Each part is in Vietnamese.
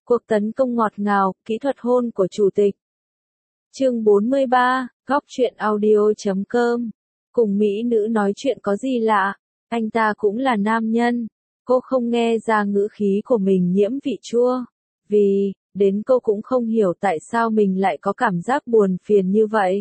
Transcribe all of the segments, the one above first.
Cuộc tấn công ngọt ngào, kỹ thuật hôn của chủ tịch. Chương 43, góc truyện audio.com. Cùng mỹ nữ nói chuyện có gì lạ, anh ta cũng là nam nhân. Cô không nghe ra ngữ khí của mình nhiễm vị chua. Đến cô cũng không hiểu tại sao mình lại có cảm giác buồn phiền như vậy.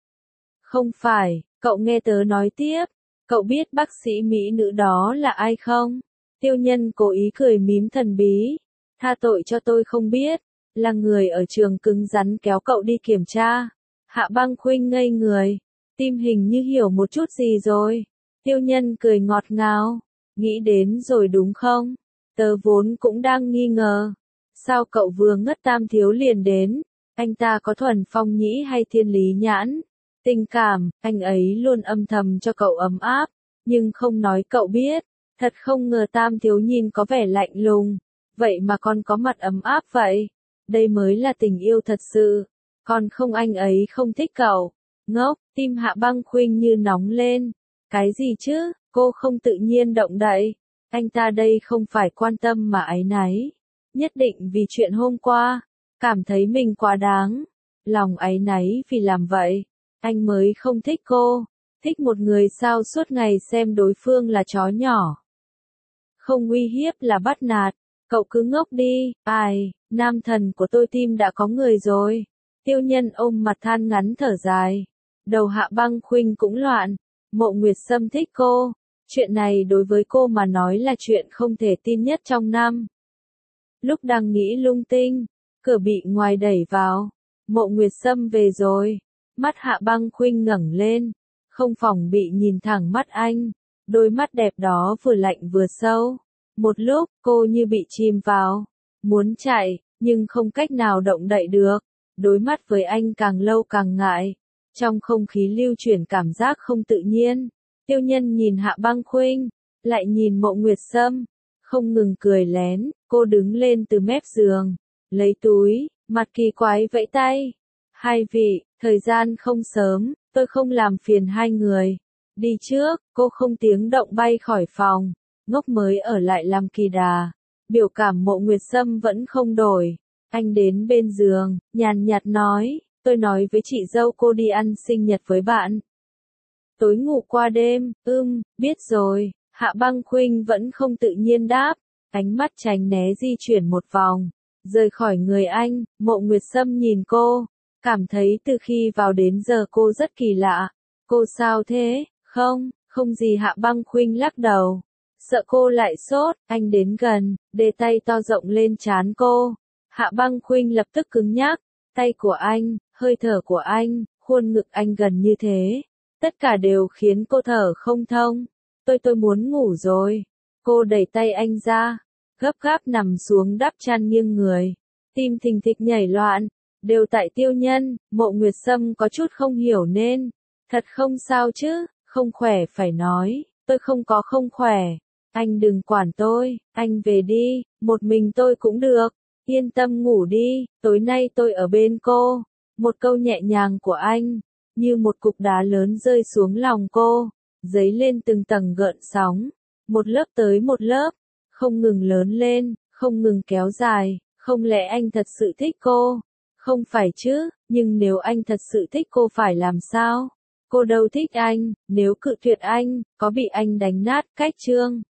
Không phải, cậu nghe tớ nói tiếp. Cậu biết bác sĩ mỹ nữ đó là ai không? Tiêu Nhân cố ý cười mím thần bí. Tha tội cho tôi không biết. Là người ở trường cứng rắn kéo cậu đi kiểm tra. Hạ Băng Khuynh ngây người. Tim hình như hiểu một chút gì rồi. Tiêu Nhân cười ngọt ngào. Nghĩ đến rồi đúng không? Tớ vốn cũng đang nghi ngờ. Sao cậu vừa ngất tam thiếu liền đến? Anh ta có thuần phong nhĩ hay thiên lý nhãn? Tình cảm, anh ấy luôn âm thầm cho cậu ấm áp, nhưng không nói cậu biết. Thật không ngờ tam thiếu nhìn có vẻ lạnh lùng, vậy mà còn có mặt ấm áp vậy. Đây mới là tình yêu thật sự. Còn không anh ấy không thích cậu. Ngốc, tim Hạ Băng Khuynh như nóng lên. Cái gì chứ, cô không tự nhiên động đậy. Anh ta đây không phải quan tâm mà áy náy. Nhất định vì chuyện hôm qua, cảm thấy mình quá đáng. Lòng áy náy vì làm vậy. Anh mới không thích cô. Thích một người sao suốt ngày xem đối phương là chó nhỏ. Không uy hiếp là bắt nạt. Cậu cứ ngốc đi. Ai, nam thần của tôi tim đã có người rồi. Tiêu Nhân ôm mặt than ngắn thở dài. Đầu Hạ Băng Khuynh cũng loạn. Mộ Nguyệt Sâm thích cô. Chuyện này đối với cô mà nói là chuyện không thể tin nhất trong năm. Lúc đang nghĩ lung tinh, cửa bị ngoài đẩy vào. Mộ Nguyệt Sâm về rồi. Mắt Hạ Băng Khuynh ngẩng lên, không phòng bị nhìn thẳng mắt anh. Đôi mắt đẹp đó vừa lạnh vừa sâu. Một lúc, cô như bị chìm vào. Muốn chạy, nhưng không cách nào động đậy được. Đối mắt với anh càng lâu càng ngại. Trong không khí lưu chuyển cảm giác không tự nhiên. Tiêu Nhân nhìn Hạ Băng Khuynh, lại nhìn Mộ Nguyệt Sâm. Không ngừng cười lén, cô đứng lên từ mép giường. Lấy túi, mặt kỳ quái vẫy tay. Hai vị, thời gian không sớm, tôi không làm phiền hai người. Đi trước, cô không tiếng động bay khỏi phòng. Ngốc mới ở lại làm kỳ đà. Biểu cảm Mộ Nguyệt Sâm vẫn không đổi. Anh đến bên giường, nhàn nhạt nói, tôi nói với chị dâu cô đi ăn sinh nhật với bạn. Tối ngủ qua đêm, biết rồi. Hạ Băng Khuynh vẫn không tự nhiên đáp. Ánh mắt tránh né di chuyển một vòng. Rời khỏi người anh, Mộ Nguyệt Sâm nhìn cô. Cảm thấy từ khi vào đến giờ cô rất kỳ lạ. Cô sao thế? Không gì. Hạ Băng Khuynh lắc đầu. Sợ cô lại sốt, anh đến gần, để tay to rộng lên trán cô. Hạ Băng Khuynh lập tức cứng nhắc. Tay của anh, hơi thở của anh, khuôn ngực anh gần như thế. Tất cả đều khiến cô thở không thông. Tôi muốn ngủ rồi. Cô đẩy tay anh ra, gấp gáp nằm xuống đắp chăn nghiêng người. Tim thình thịch nhảy loạn. Đều tại Tiêu Nhân. Mộ Nguyệt Sâm có chút không hiểu nên. Thật không sao chứ, không khỏe phải nói. Tôi không khỏe. Anh đừng quản tôi, anh về đi, một mình tôi cũng được. Yên tâm ngủ đi, tối nay tôi ở bên cô. Một câu nhẹ nhàng của anh, như một cục đá lớn rơi xuống lòng cô, dấy lên từng tầng gợn sóng. Một lớp tới một lớp, không ngừng lớn lên, không ngừng kéo dài. Không lẽ anh thật sự thích cô? Không phải chứ, nhưng nếu anh thật sự thích cô phải làm sao? Cô đâu thích anh, nếu cự tuyệt anh, có bị anh đánh nát cách chương.